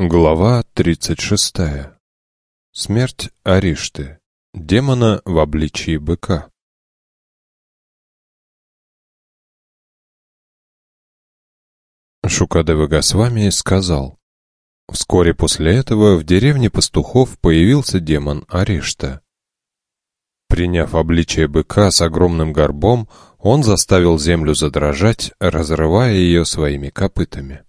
Глава 36. Смерть Аришты, демона в обличии быка. Шукадева Госвами сказал: вскоре после этого в деревне пастухов появился демон Аришта. Приняв обличие быка с огромным горбом, он заставил землю задрожать, разрывая ее своими копытами.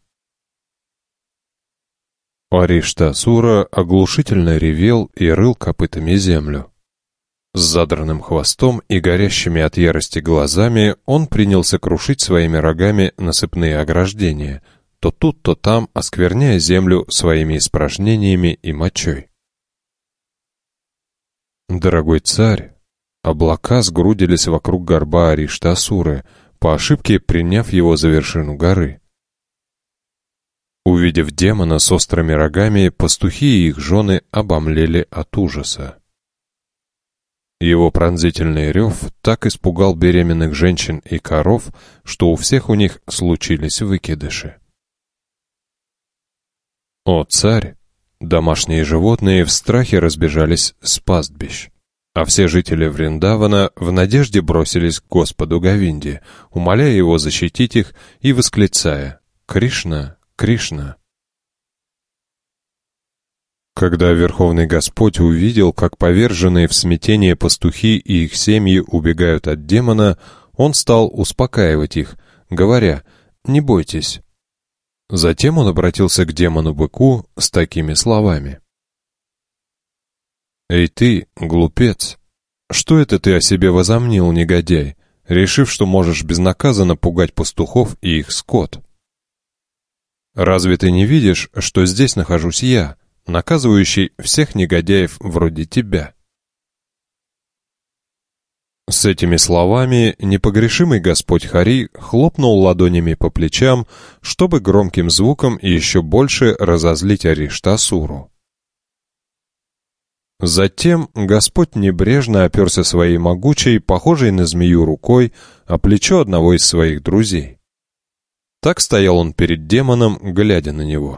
Аришта-асура оглушительно ревел и рыл копытами землю. С задранным хвостом и горящими от ярости глазами он принялся крушить своими рогами насыпные ограждения, то тут, то там оскверняя землю своими испражнениями и мочой. Дорогой царь, облака сгрудились вокруг горба Аришта-асуры, по ошибке приняв его за вершину горы. Увидев демона с острыми рогами, пастухи и их жены обомлели от ужаса. Его пронзительный рев так испугал беременных женщин и коров, что у всех у них случились выкидыши. О, царь! Домашние животные в страхе разбежались с пастбищ, а все жители Вриндавана в надежде бросились к Господу Говинде, умоляя его защитить их и восклицая: «Кришна! Кришна!» Когда Верховный Господь увидел, как поверженные в смятение пастухи и их семьи убегают от демона, он стал успокаивать их, говоря: «Не бойтесь». Затем он обратился к демону-быку с такими словами: «Эй ты, глупец! Что это ты о себе возомнил, негодяй, решив, что можешь безнаказанно пугать пастухов и их скот? Разве ты не видишь, что здесь нахожусь я, наказывающий всех негодяев вроде тебя?» С этими словами непогрешимый Господь Хари хлопнул ладонями по плечам, чтобы громким звуком еще больше разозлить Аришта-асуру. Затем Господь небрежно оперся своей могучей, похожей на змею рукой, о плечо одного из своих друзей. Так стоял он перед демоном, глядя на него.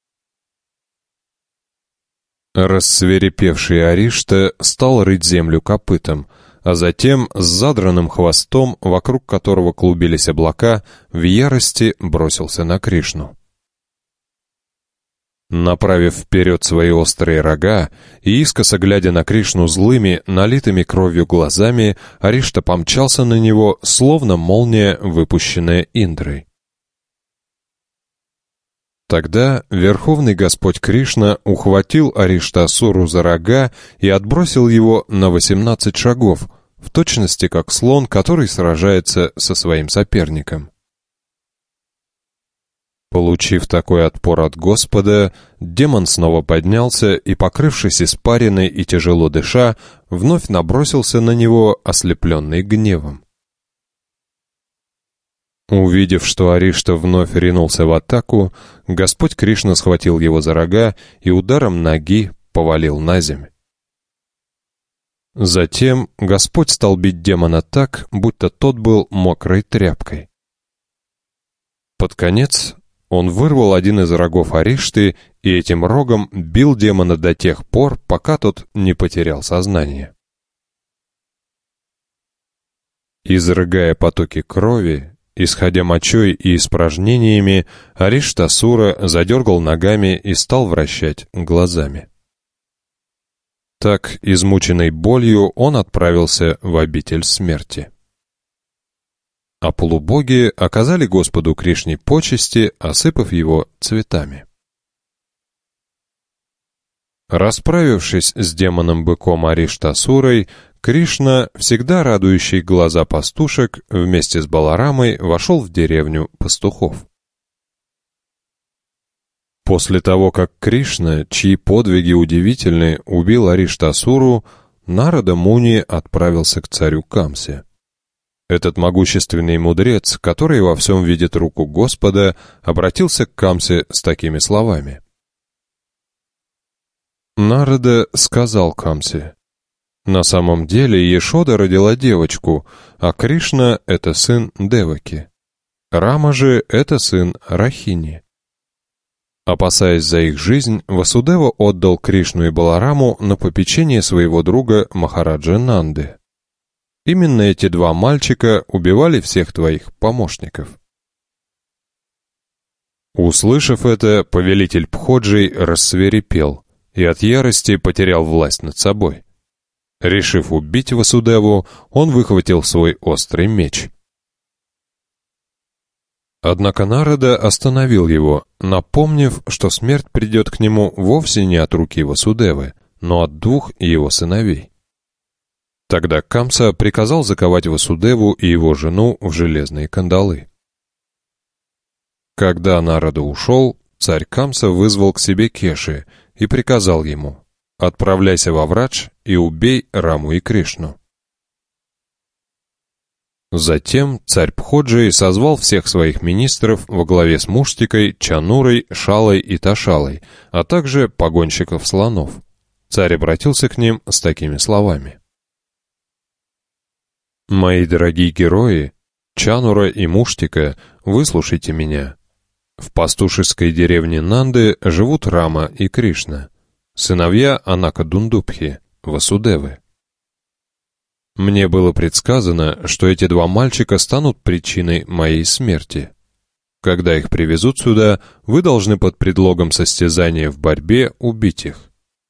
Рассвирепевший Аришта стал рыть землю копытом, а затем с задранным хвостом, вокруг которого клубились облака, в ярости бросился на Кришну. Направив вперед свои острые рога и искоса глядя на Кришну злыми, налитыми кровью глазами, Аришта помчался на него, словно молния, выпущенная Индрой. Тогда Верховный Господь Кришна ухватил Аришта-асуру за рога и отбросил его на 18 шагов, в точности как слон, который сражается со своим соперником. Получив такой отпор от Господа, демон снова поднялся и, покрывшись испариной и тяжело дыша, вновь набросился на него, ослепленный гневом. Увидев, что Аришта вновь ринулся в атаку, Господь Кришна схватил его за рога и ударом ноги повалил на землю. Затем Господь стал бить демона так, будто тот был мокрой тряпкой. Под конец он вырвал один из рогов Аришты и этим рогом бил демона до тех пор, пока тот не потерял сознание. Изрыгая потоки крови, исходя мочой и испражнениями, Аришта-асура задергал ногами и стал вращать глазами. Так, измученный болью, он отправился в обитель смерти. А полубоги оказали Господу Кришне почести, осыпав его цветами. Расправившись с демоном-быком Аришта-асурой, Кришна, всегда радующий глаза пастушек, вместе с Баларамой вошел в деревню пастухов. После того, как Кришна, чьи подвиги удивительны, убил Аришта-асуру, Нарада Муни отправился к царю Камсе. Этот могущественный мудрец, который во всем видит руку Господа, обратился к Камсе с такими словами. Нарада сказал Камсе: «На самом деле Яшода родила девочку, а Кришна — это сын Деваки. Рама же — это сын Рахини. Опасаясь за их жизнь, Васудева отдал Кришну и Балараму на попечение своего друга Махараджа Нанды. Именно эти два мальчика убивали всех твоих помощников. Услышав это, повелитель Пходжей рассвирепел и от ярости потерял власть над собой. Решив убить Васудеву, он выхватил свой острый меч. Однако Нарада остановил его, напомнив, что смерть придет к нему вовсе не от руки Васудевы, но от двух его сыновей. Тогда Камса приказал заковать Васудеву и его жену в железные кандалы. Когда Нарада ушел, царь Камса вызвал к себе Кеши и приказал ему: «Отправляйся во Врадж и убей Раму и Кришну». Затем царь Пходжей созвал всех своих министров во главе с Муштикой, Чанурой, Шалой и Ташалой, а также погонщиков слонов. Царь обратился к ним с такими словами: «Мои дорогие герои, Чанура и Муштика, выслушайте меня. В пастушеской деревне Нанды живут Рама и Кришна, сыновья Анака-Дундубхи, Васудевы. Мне было предсказано, что эти два мальчика станут причиной моей смерти. Когда их привезут сюда, вы должны под предлогом состязания в борьбе убить их.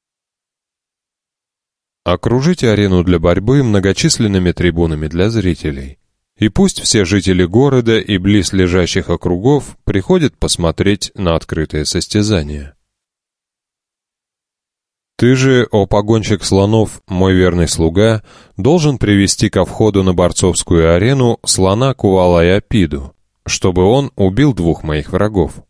Окружите арену для борьбы многочисленными трибунами для зрителей, и пусть все жители города и близлежащих округов приходят посмотреть на открытое состязание. Ты же, о погонщик слонов, мой верный слуга, должен привести ко входу на борцовскую арену слона Кувалая-Пиду, чтобы он убил двух моих врагов.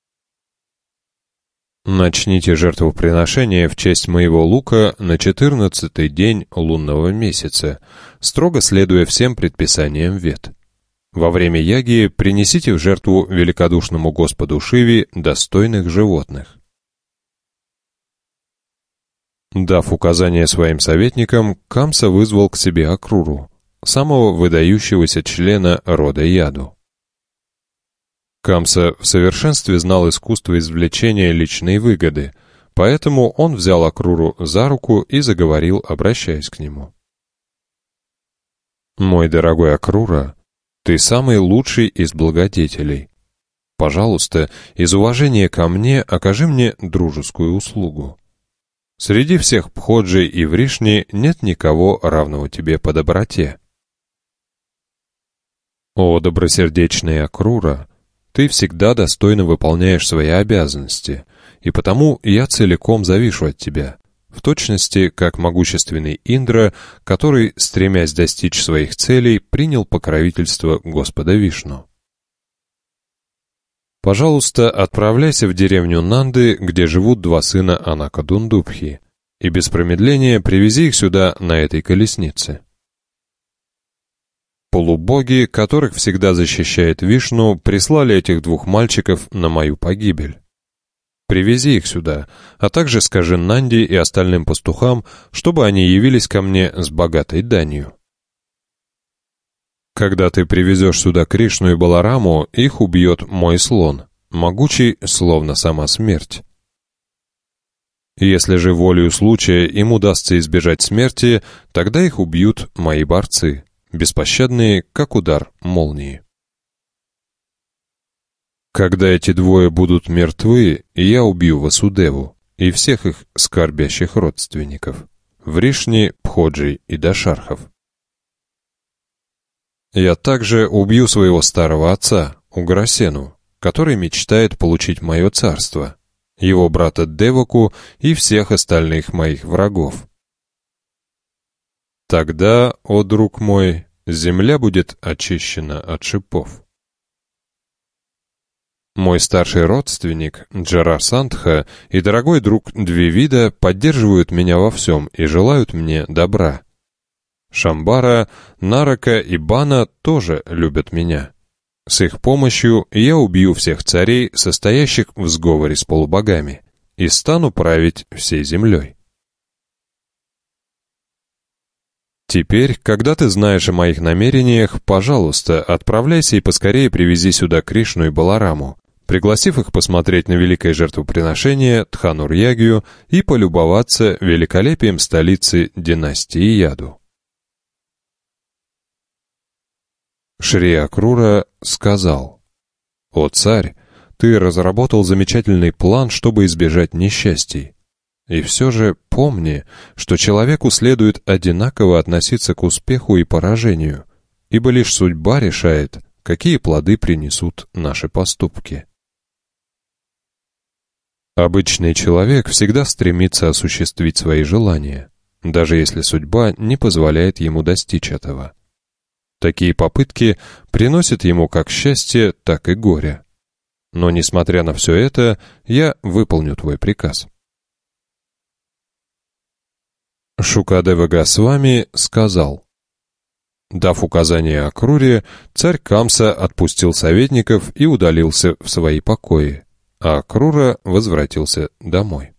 Начните жертвоприношение в честь моего лука на 14-й день лунного месяца, строго следуя всем предписаниям Вед. Во время яги принесите в жертву великодушному Господу Шиве достойных животных». Дав указание своим советникам, Камса вызвал к себе Акруру, самого выдающегося члена рода Яду. Камса в совершенстве знал искусство извлечения личной выгоды, поэтому он взял Акруру за руку и заговорил, обращаясь к нему: «Мой дорогой Акрура, ты самый лучший из благодетелей. Пожалуйста, из уважения ко мне окажи мне дружескую услугу. Среди всех Пходжей и Вришни нет никого, равного тебе по доброте. О, добросердечная Акрура, ты всегда достойно выполняешь свои обязанности, и потому я целиком завишу от тебя, в точности, как могущественный Индра, который, стремясь достичь своих целей, принял покровительство Господа Вишну. Пожалуйста, отправляйся в деревню Нанды, где живут два сына Анака-Дундубхи, и без промедления привези их сюда на этой колеснице. Полубоги, которых всегда защищает Вишну, прислали этих двух мальчиков на мою погибель. Привези их сюда, а также скажи Нанди и остальным пастухам, чтобы они явились ко мне с богатой данью. Когда ты привезешь сюда Кришну и Балараму, их убьет мой слон, могучий, словно сама смерть. Если же волею случая им удастся избежать смерти, тогда их убьют мои борцы, беспощадные, как удар молнии. Когда эти двое будут мертвы, я убью Васудеву и всех их скорбящих родственников, Вришни, Пходжей и Дашархов. Я также убью своего старого отца, Уграсену, который мечтает получить мое царство, его брата Деваку и всех остальных моих врагов. Тогда, о друг мой, земля будет очищена от шипов. Мой старший родственник Джарасандха и дорогой друг Двивида поддерживают меня во всем и желают мне добра. Шамбара, Нарака и Бана тоже любят меня. С их помощью я убью всех царей, состоящих в сговоре с полубогами, и стану править всей землей. Теперь, когда ты знаешь о моих намерениях, пожалуйста, отправляйся и поскорее привези сюда Кришну и Балараму, пригласив их посмотреть на великое жертвоприношение Тханур-Ягью и полюбоваться великолепием столицы династии Яду. Шри Акрура сказал: «О царь, ты разработал замечательный план, чтобы избежать несчастий. И все же помни, что человеку следует одинаково относиться к успеху и поражению, ибо лишь судьба решает, какие плоды принесут наши поступки». Обычный человек всегда стремится осуществить свои желания, даже если судьба не позволяет ему достичь этого. Такие попытки приносят ему как счастье, так и горе. Но, несмотря на все это, я выполню твой приказ. Шукадева Госвами сказал: дав указание Акруре, царь Камса отпустил советников и удалился в свои покои, а Акрура возвратился домой.